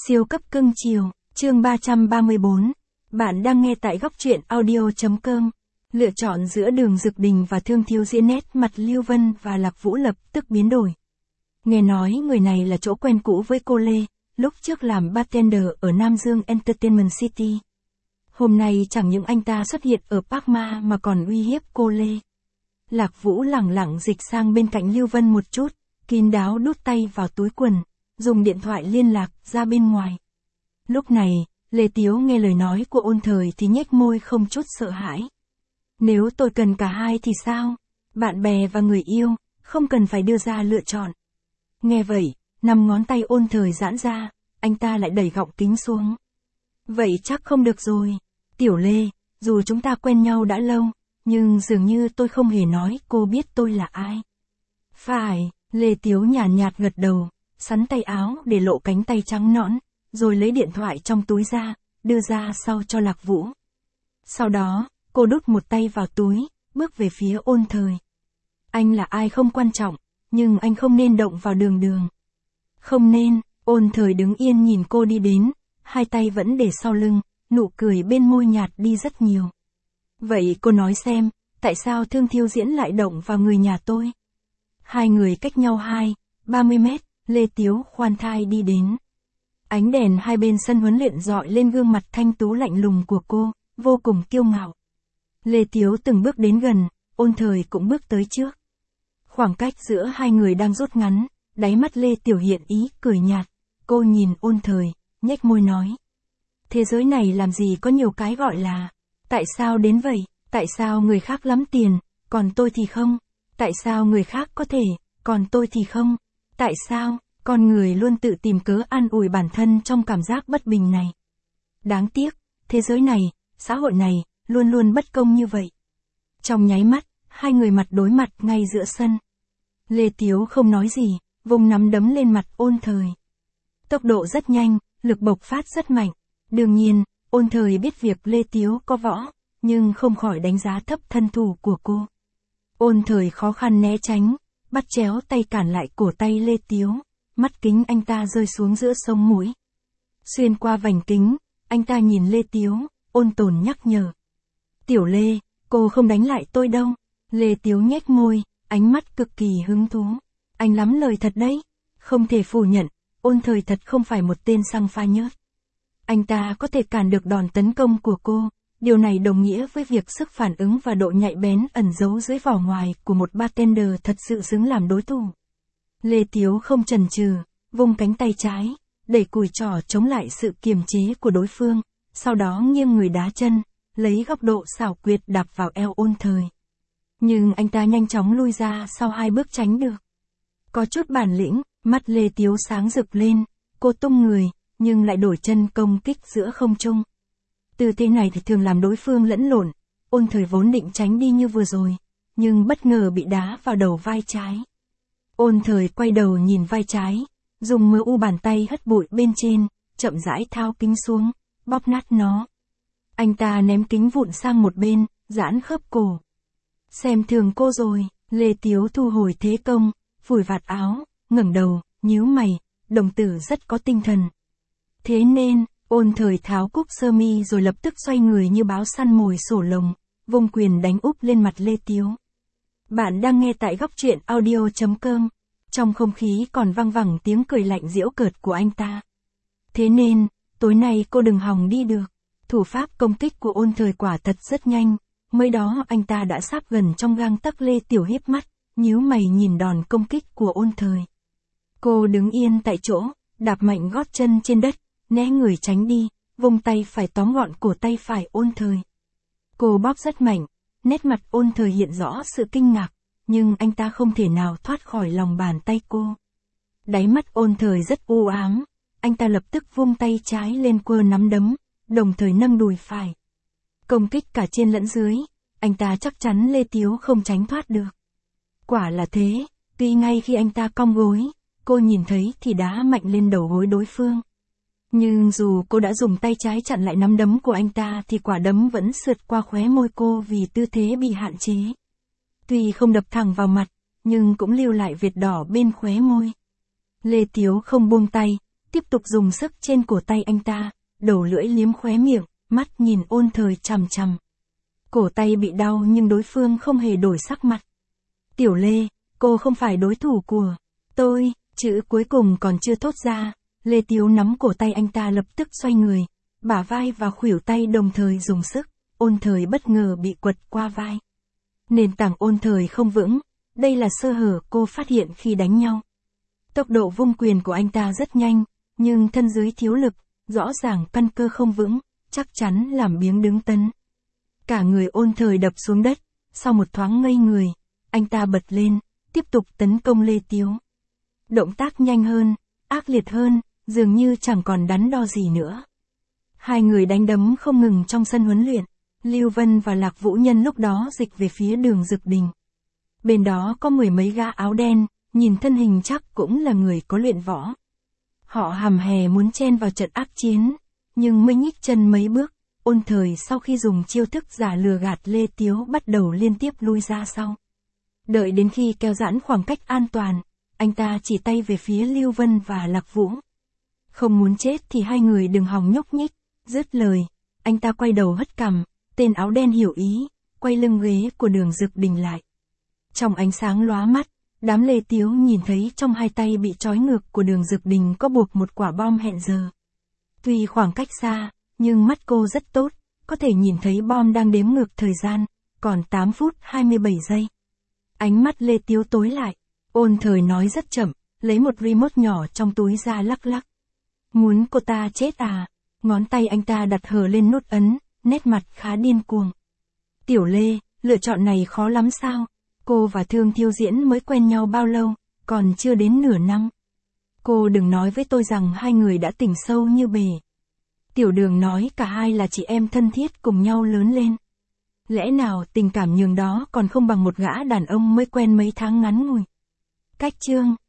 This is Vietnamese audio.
Siêu cấp cưng chiều, chương 334. Bạn đang nghe tại góc truyện audio.com. Lựa chọn giữa Đường Dực Đình và Thương Thiếu Diễn, nét mặt Lưu Vân và Lạc Vũ lập tức biến đổi. Nghe nói người này là chỗ quen cũ với cô Lê, lúc trước làm bartender ở Nam Dương Entertainment City. Hôm nay chẳng những anh ta xuất hiện ở Park Ma mà còn uy hiếp cô Lê. Lạc Vũ lẳng lặng dịch sang bên cạnh Lưu Vân một chút, kín đáo đút tay vào túi quần, dùng điện thoại liên lạc ra bên ngoài. Lúc này, Lê Tiếu nghe lời nói của Ôn Thời thì nhếch môi không chút sợ hãi. Nếu tôi cần cả hai thì sao? Bạn bè và người yêu, không cần phải đưa ra lựa chọn. Nghe vậy, 5 ngón tay Ôn Thời giãn ra, anh ta lại đẩy gọng kính xuống. Vậy chắc không được rồi. Tiểu Lê, dù chúng ta quen nhau đã lâu, nhưng dường như tôi không hề nói cô biết tôi là ai. Phải, Lê Tiếu nhàn nhạt gật đầu, sắn tay áo để lộ cánh tay trắng nõn, rồi lấy điện thoại trong túi ra, đưa ra sau cho Lạc Vũ. Sau đó, cô đút một tay vào túi, bước về phía Ôn Thời. Anh là ai không quan trọng, nhưng anh không nên động vào Đường. Không nên. Ôn Thời đứng yên nhìn cô đi đến, hai tay vẫn để sau lưng, nụ cười bên môi nhạt đi rất nhiều. Vậy cô nói xem, tại sao Thương Thiếu Diễn lại động vào người nhà tôi? Hai người cách nhau 30 mét, Lê Tiếu khoan thai đi đến. Ánh đèn hai bên sân huấn luyện rọi lên gương mặt thanh tú lạnh lùng của cô, vô cùng kiêu ngạo. Lê Tiếu từng bước đến gần, Ôn Thời cũng bước tới trước. Khoảng cách giữa hai người đang rút ngắn, đáy mắt Lê Tiểu hiện ý cười nhạt. Cô nhìn Ôn Thời, nhếch môi nói. Thế giới này làm gì có nhiều cái gọi là, tại sao đến vậy, tại sao người khác lắm tiền, còn tôi thì không, tại sao người khác có thể, còn tôi thì không, tại sao, con người luôn tự tìm cớ an ủi bản thân trong cảm giác bất bình này. Đáng tiếc, thế giới này, xã hội này, luôn luôn bất công như vậy. Trong nháy mắt, hai người mặt đối mặt ngay giữa sân. Lê Tiếu không nói gì, vùng nắm đấm lên mặt Ôn Thời. Tốc độ rất nhanh, lực bộc phát rất mạnh. Đương nhiên, Ôn Thời biết việc Lê Tiếu có võ, nhưng không khỏi đánh giá thấp thân thủ của cô. Ôn Thời khó khăn né tránh, bắt chéo tay cản lại cổ tay Lê Tiếu, mắt kính anh ta rơi xuống giữa sống mũi. Xuyên qua vành kính, anh ta nhìn Lê Tiếu, ôn tồn nhắc nhở. Tiểu Lê, cô không đánh lại tôi đâu. Lê Tiếu nhếch môi, ánh mắt cực kỳ hứng thú. Anh lắm lời thật đấy. Không thể phủ nhận, Ôn Thời thật không phải một tên xăng pha nhớt. Anh ta có thể cản được đòn tấn công của cô, điều này đồng nghĩa với việc sức phản ứng và độ nhạy bén ẩn giấu dưới vỏ ngoài của một bartender thật sự xứng làm đối thủ. Lê Tiếu không chần chừ, vung cánh tay trái, đẩy cùi trỏ chống lại sự kiềm chế của đối phương, sau đó nghiêng người đá chân, lấy góc độ xảo quyệt đạp vào eo Ôn Thời. Nhưng anh ta nhanh chóng lui ra sau 2 bước tránh được. Có chút bản lĩnh, mắt Lê Tiếu sáng rực lên, cô tung người, nhưng lại đổi chân công kích giữa không trung. Tư thế này thì thường làm đối phương lẫn lộn, Ôn Thời vốn định tránh đi như vừa rồi, nhưng bất ngờ bị đá vào đầu vai trái. Ôn Thời quay đầu nhìn vai trái, dùng mờ u bàn tay hất bụi bên trên, chậm rãi tháo kính xuống, bóp nát nó. Anh ta ném kính vụn sang một bên, giãn khớp cổ. Xem thường cô rồi. Lê Tiếu thu hồi thế công, phủi vạt áo, ngẩng đầu, nhíu mày, đồng tử rất có tinh thần. Thế nên, Ôn Thời tháo cúc sơ mi rồi lập tức xoay người như báo săn mồi sổ lồng, vung quyền đánh úp lên mặt Lê Tiếu. Bạn đang nghe tại góc truyện audio.com. Trong không khí còn vang vẳng tiếng cười lạnh giễu cợt của anh ta. Thế nên, tối nay cô đừng hòng đi được. Thủ pháp công kích của Ôn Thời quả thật rất nhanh. Mới đó anh ta đã sắp gần trong gang tấc. Lê Tiểu híp mắt, nhíu mày nhìn đòn công kích của Ôn Thời. Cô đứng yên tại chỗ, đạp mạnh gót chân trên đất, né người tránh đi, vung tay phải tóm gọn cổ tay phải Ôn Thời. Cô bóp rất mạnh, nét mặt Ôn Thời hiện rõ sự kinh ngạc, nhưng anh ta không thể nào thoát khỏi lòng bàn tay cô. Đáy mắt Ôn Thời rất u ám, anh ta lập tức vung tay trái lên quơ nắm đấm, đồng thời nâng đùi phải. Công kích cả trên lẫn dưới, anh ta chắc chắn Lê Tiếu không tránh thoát được. Quả là thế, tuy ngay khi anh ta cong gối, cô nhìn thấy thì đá mạnh lên đầu gối đối phương. Nhưng dù cô đã dùng tay trái chặn lại nắm đấm của anh ta thì quả đấm vẫn sượt qua khóe môi cô vì tư thế bị hạn chế. Tuy không đập thẳng vào mặt, nhưng cũng lưu lại vệt đỏ bên khóe môi. Lê Tiếu không buông tay, tiếp tiếp tục dùng sức trên cổ tay anh ta, đầu lưỡi liếm khóe miệng, mắt nhìn Ôn Thời chằm chằm. Cổ tay bị đau nhưng đối phương không hề đổi sắc mặt. Tiểu Lê, cô không phải đối thủ của tôi, chữ cuối cùng còn chưa thốt ra, Lê Tiếu nắm cổ tay anh ta lập tức xoay người, bả vai và khuỷu tay đồng thời dùng sức, Ôn Thời bất ngờ bị quật qua vai. Nền tảng Ôn Thời không vững, đây là sơ hở cô phát hiện khi đánh nhau. Tốc độ vung quyền của anh ta rất nhanh, nhưng thân dưới thiếu lực, rõ ràng căn cơ không vững, chắc chắn làm biếng đứng tấn. Cả người Ôn Thời đập xuống đất, sau một thoáng ngây người, anh ta bật lên, tiếp tục tấn công Lê Tiếu. Động tác nhanh hơn, ác liệt hơn, dường như chẳng còn đắn đo gì nữa. Hai người đánh đấm không ngừng trong sân huấn luyện, Lưu Vân và Lạc Vũ Nhân lúc đó dịch về phía Đường Dực Đình. Bên đó có 10 mấy gã áo đen, nhìn thân hình chắc cũng là người có luyện võ. Họ hầm hè muốn chen vào trận ác chiến, nhưng mới nhích chân mấy bước, Ôn Thời sau khi dùng chiêu thức giả lừa gạt Lê Tiếu bắt đầu liên tiếp lui ra sau. Đợi đến khi kéo giãn khoảng cách an toàn, anh ta chỉ tay về phía Lưu Vân và Lạc Vũ. Không muốn chết thì hai người đừng hòng nhúc nhích, dứt lời, anh ta quay đầu hất cằm, tên áo đen hiểu ý, quay lưng ghế của Đường Dực Đình lại. Trong ánh sáng lóa mắt, đám Lê Tiếu nhìn thấy trong hai tay bị trói ngược của Đường Dực Đình có buộc một quả bom hẹn giờ. Tuy khoảng cách xa, nhưng mắt cô rất tốt, có thể nhìn thấy bom đang đếm ngược thời gian, còn 8 phút 27 giây. Ánh mắt Lê Tiếu tối lại, Ôn Thời nói rất chậm, lấy một remote nhỏ trong túi ra lắc lắc. Muốn cô ta chết à? Ngón tay anh ta đặt hờ lên nút ấn, nét mặt khá điên cuồng. Tiểu Lê, lựa chọn này khó lắm sao? Cô và Thương Thiêu Diễn mới quen nhau bao lâu, còn chưa đến nửa năm. Cô đừng nói với tôi rằng hai người đã tình sâu như bể. Tiểu Đường nói cả hai là chị em thân thiết cùng nhau lớn lên. Lẽ nào tình cảm nhường đó còn không bằng một gã đàn ông mới quen mấy tháng ngắn ngủi. Cách chương